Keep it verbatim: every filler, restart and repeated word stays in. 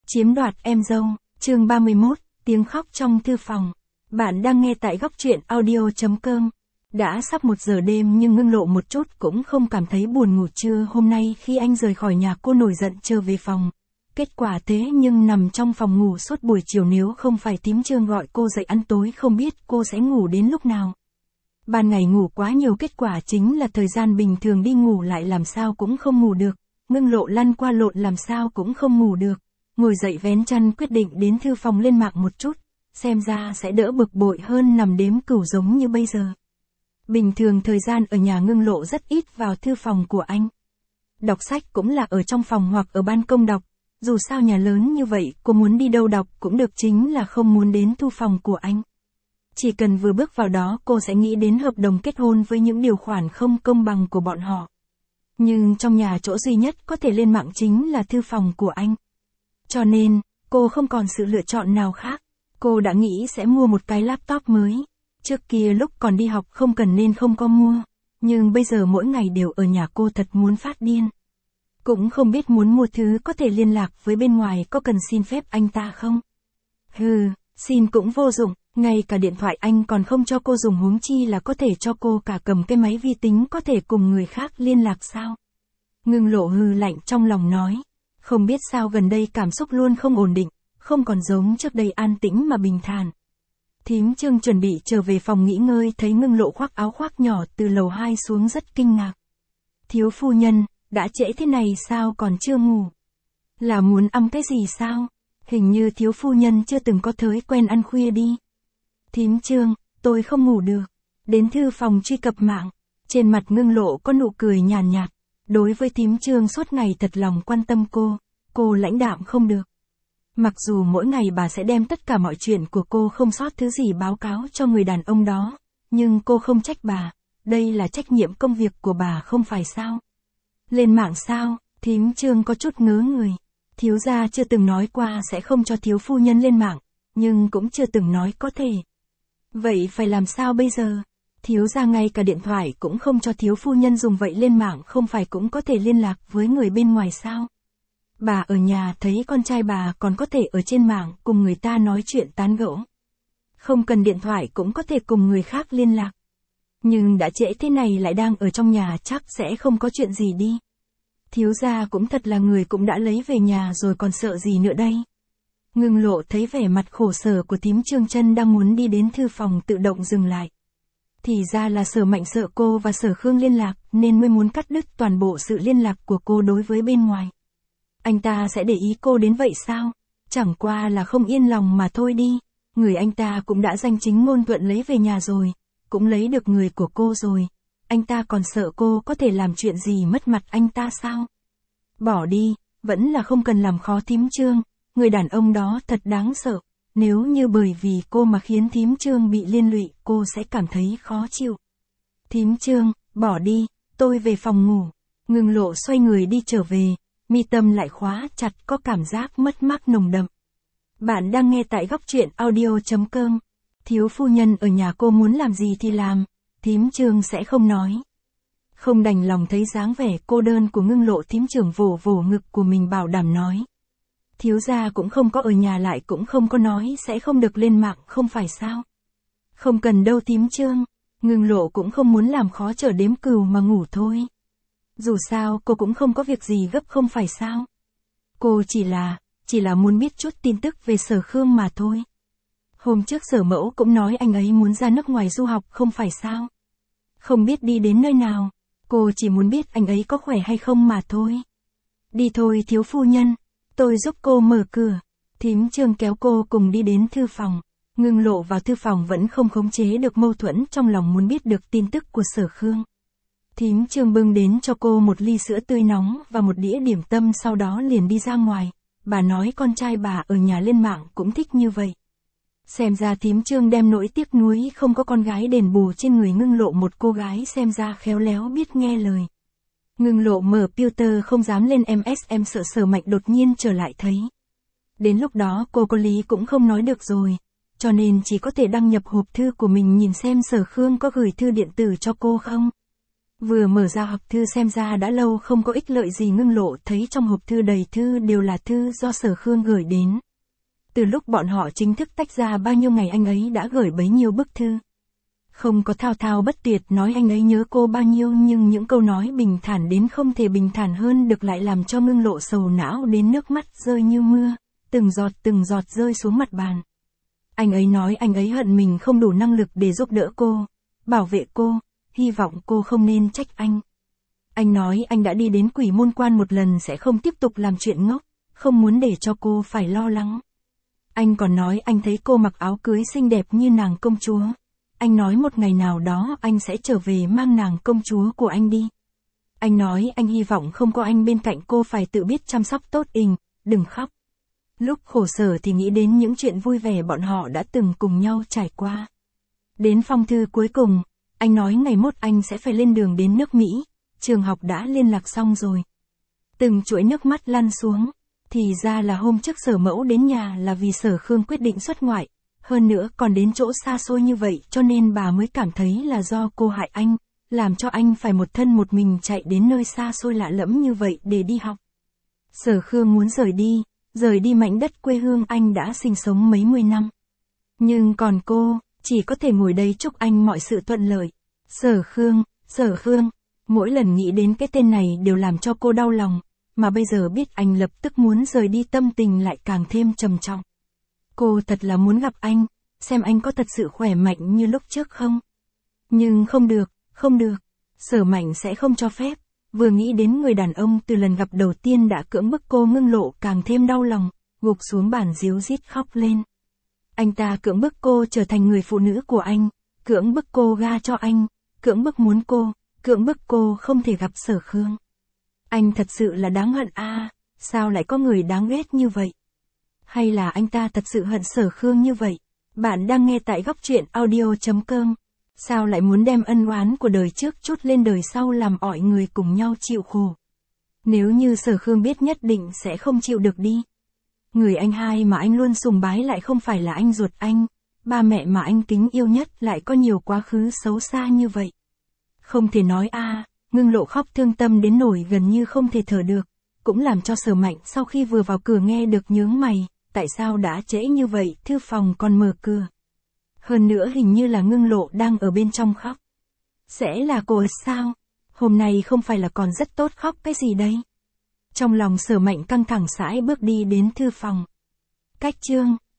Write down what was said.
Chiếm đoạt em dâu, chương ba mươi mốt, tiếng khóc trong thư phòng. Bạn đang nghe tại góc truyện audio chấm com. Đã sắp một giờ đêm nhưng Ngưng Lộ một chút cũng không cảm thấy buồn ngủ trưa hôm nay khi anh rời khỏi nhà cô nổi giận trở về phòng. Kết quả thế nhưng nằm trong phòng ngủ suốt buổi chiều nếu không phải Tím Trương gọi cô dậy ăn tối không biết cô sẽ ngủ đến lúc nào. Ban ngày ngủ quá nhiều kết quả chính là thời gian bình thường đi ngủ lại làm sao cũng không ngủ được. Ngưng Lộ lăn qua lộn làm sao cũng không ngủ được. Ngồi dậy vén chăn quyết định đến thư phòng lên mạng một chút, xem ra sẽ đỡ bực bội hơn nằm đếm cửu giống như bây giờ. Bình thường thời gian ở nhà Ngưng Lộ rất ít vào thư phòng của anh. Đọc sách cũng là ở trong phòng hoặc ở ban công đọc, dù sao nhà lớn như vậy cô muốn đi đâu đọc cũng được chính là không muốn đến thư phòng của anh. Chỉ cần vừa bước vào đó cô sẽ nghĩ đến hợp đồng kết hôn với những điều khoản không công bằng của bọn họ. Nhưng trong nhà chỗ duy nhất có thể lên mạng chính là thư phòng của anh. Cho nên, cô không còn sự lựa chọn nào khác. Cô đã nghĩ sẽ mua một cái laptop mới. Trước kia lúc còn đi học không cần nên không có mua. Nhưng bây giờ mỗi ngày đều ở nhà cô thật muốn phát điên. Cũng không biết muốn mua thứ có thể liên lạc với bên ngoài có cần xin phép anh ta không? Hừ, xin cũng vô dụng, ngay cả điện thoại anh còn không cho cô dùng huống chi là có thể cho cô cả cầm cái máy vi tính có thể cùng người khác liên lạc sao? Ngưng Lộ hừ lạnh trong lòng nói. Không biết sao gần đây cảm xúc luôn không ổn định, không còn giống trước đây an tĩnh mà bình thản. Thím Trương chuẩn bị trở về phòng nghỉ ngơi thấy Ngưng Lộ khoác áo khoác nhỏ từ lầu hai xuống rất kinh ngạc. Thiếu phu nhân, đã trễ thế này sao còn chưa ngủ? Là muốn ăn cái gì sao? Hình như thiếu phu nhân chưa từng có thói quen ăn khuya đi. Thím Trương, tôi không ngủ được. Đến thư phòng truy cập mạng, trên mặt Ngưng Lộ có nụ cười nhàn nhạt. Đối với Thím Trương suốt ngày thật lòng quan tâm cô, cô lãnh đạm không được. Mặc dù mỗi ngày bà sẽ đem tất cả mọi chuyện của cô không sót thứ gì báo cáo cho người đàn ông đó, nhưng cô không trách bà, đây là trách nhiệm công việc của bà không phải sao? Lên mạng sao? Thím Trương có chút ngớ người. Thiếu gia chưa từng nói qua sẽ không cho thiếu phu nhân lên mạng, nhưng cũng chưa từng nói có thể. Vậy phải làm sao bây giờ? Thiếu gia ngay cả điện thoại cũng không cho thiếu phu nhân dùng vậy lên mạng không phải cũng có thể liên lạc với người bên ngoài sao? Bà ở nhà thấy con trai bà còn có thể ở trên mạng cùng người ta nói chuyện tán gẫu. Không cần điện thoại cũng có thể cùng người khác liên lạc. Nhưng đã trễ thế này lại đang ở trong nhà chắc sẽ không có chuyện gì đi. Thiếu gia cũng thật là người cũng đã lấy về nhà rồi còn sợ gì nữa đây? Ngưng Lộ thấy vẻ mặt khổ sở của Thím Trương chân đang muốn đi đến thư phòng tự động dừng lại. Thì ra là Sở Mạnh sợ cô và Sở Khương liên lạc nên mới muốn cắt đứt toàn bộ sự liên lạc của cô đối với bên ngoài. Anh ta sẽ để ý cô đến vậy sao? Chẳng qua là không yên lòng mà thôi đi. Người anh ta cũng đã danh chính ngôn thuận lấy về nhà rồi, cũng lấy được người của cô rồi. Anh ta còn sợ cô có thể làm chuyện gì mất mặt anh ta sao? Bỏ đi, vẫn là không cần làm khó Thím Trương, người đàn ông đó thật đáng sợ. Nếu như bởi vì cô mà khiến Thím Trương bị liên lụy, cô sẽ cảm thấy khó chịu. Thím Trương, bỏ đi, tôi về phòng ngủ. Ngưng Lộ xoay người đi trở về, mi tâm lại khóa chặt có cảm giác mất mát nồng đậm. Bạn đang nghe tại góc truyện audio chấm com. Thiếu phu nhân ở nhà cô muốn làm gì thì làm, Thím Trương sẽ không nói. Không đành lòng thấy dáng vẻ cô đơn của Ngưng Lộ, Thím Trương vỗ vỗ ngực của mình bảo đảm nói. Thiếu gia cũng không có ở nhà lại cũng không có nói sẽ không được lên mạng không phải sao? Không cần đâu Thím Trương, Ngưng Lộ cũng không muốn làm khó trở đếm cừu mà ngủ thôi. Dù sao cô cũng không có việc gì gấp không phải sao? Cô chỉ là, chỉ là muốn biết chút tin tức về Sở Khương mà thôi. Hôm trước Sở Mẫu cũng nói anh ấy muốn ra nước ngoài du học không phải sao? Không biết đi đến nơi nào, cô chỉ muốn biết anh ấy có khỏe hay không mà thôi. Đi thôi thiếu phu nhân. Tôi giúp cô mở cửa. Thím Trương kéo cô cùng đi đến thư phòng. Ngưng Lộ vào thư phòng vẫn không khống chế được mâu thuẫn trong lòng muốn biết được tin tức của Sở Khương. Thím Trương bưng đến cho cô một ly sữa tươi nóng và một đĩa điểm tâm sau đó liền đi ra ngoài. Bà nói con trai bà ở nhà lên mạng cũng thích như vậy. Xem ra Thím Trương đem nỗi tiếc nuối không có con gái đền bù trên người Ngưng Lộ, một cô gái xem ra khéo léo biết nghe lời. Ngưng Lộ mở Twitter không dám lên em ét em sợ Sở Mạnh đột nhiên trở lại thấy. Đến lúc đó cô có lý cũng không nói được rồi, cho nên chỉ có thể đăng nhập hộp thư của mình nhìn xem Sở Khương có gửi thư điện tử cho cô không. Vừa mở ra hộp thư xem ra đã lâu không có ích lợi gì, Ngưng Lộ thấy trong hộp thư đầy thư đều là thư do Sở Khương gửi đến. Từ lúc bọn họ chính thức tách ra bao nhiêu ngày anh ấy đã gửi bấy nhiêu bức thư. Không có thao thao bất tuyệt nói anh ấy nhớ cô bao nhiêu, nhưng những câu nói bình thản đến không thể bình thản hơn được lại làm cho Ngưng Lộ sầu não đến nước mắt rơi như mưa, từng giọt từng giọt rơi xuống mặt bàn. Anh ấy nói anh ấy hận mình không đủ năng lực để giúp đỡ cô, bảo vệ cô, hy vọng cô không nên trách anh. Anh nói anh đã đi đến Quỷ Môn Quan một lần sẽ không tiếp tục làm chuyện ngốc, không muốn để cho cô phải lo lắng. Anh còn nói anh thấy cô mặc áo cưới xinh đẹp như nàng công chúa. Anh nói một ngày nào đó anh sẽ trở về mang nàng công chúa của anh đi. Anh nói anh hy vọng không có anh bên cạnh cô phải tự biết chăm sóc tốt mình, đừng khóc. Lúc khổ sở thì nghĩ đến những chuyện vui vẻ bọn họ đã từng cùng nhau trải qua. Đến phong thư cuối cùng, anh nói ngày mốt anh sẽ phải lên đường đến nước Mỹ, trường học đã liên lạc xong rồi. Từng chuỗi nước mắt lăn xuống, thì ra là hôm trước Sở Mẫu đến nhà là vì Sở Khương quyết định xuất ngoại, hơn nữa còn đến chỗ xa xôi như vậy cho nên bà mới cảm thấy là do cô hại anh, làm cho anh phải một thân một mình chạy đến nơi xa xôi lạ lẫm như vậy để đi học. Sở Khương muốn rời đi, rời đi mảnh đất quê hương anh đã sinh sống mấy mươi năm. Nhưng còn cô, chỉ có thể ngồi đây chúc anh mọi sự thuận lợi. Sở Khương, Sở Khương, mỗi lần nghĩ đến cái tên này đều làm cho cô đau lòng, mà bây giờ biết anh lập tức muốn rời đi tâm tình lại càng thêm trầm trọng. Cô thật là muốn gặp anh, xem anh có thật sự khỏe mạnh như lúc trước không. Nhưng không được, không được, Sở Mạnh sẽ không cho phép. Vừa nghĩ đến người đàn ông từ lần gặp đầu tiên đã cưỡng bức cô, Ngưng Lộ càng thêm đau lòng, gục xuống bàn ríu rít khóc lên. Anh ta cưỡng bức cô trở thành người phụ nữ của anh, cưỡng bức cô ga cho anh, cưỡng bức muốn cô, cưỡng bức cô không thể gặp Sở Khương. Anh thật sự là đáng hận a, à, sao lại có người đáng ghét như vậy? Hay là anh ta thật sự hận Sở Khương như vậy? Bạn đang nghe tại góc truyện audio chấm com. Sao lại muốn đem ân oán của đời trước trút lên đời sau làm ỏi người cùng nhau chịu khổ? Nếu như Sở Khương biết nhất định sẽ không chịu được đi. Người anh hai mà anh luôn sùng bái lại không phải là anh ruột anh, ba mẹ mà anh kính yêu nhất lại có nhiều quá khứ xấu xa như vậy. Không thể nói a, à, Ngưng Lộ khóc thương tâm đến nỗi gần như không thể thở được, cũng làm cho Sở Mạnh sau khi vừa vào cửa nghe được nhướng mày, tại sao đã trễ như vậy, thư phòng còn mở cửa. Hơn nữa hình như là Ngưng Lộ đang ở bên trong khóc. Sẽ là cô sao? Hôm nay không phải là còn rất tốt khóc cái gì đây? Trong lòng Sở Mạnh căng thẳng sải bước đi đến thư phòng. Cách chương,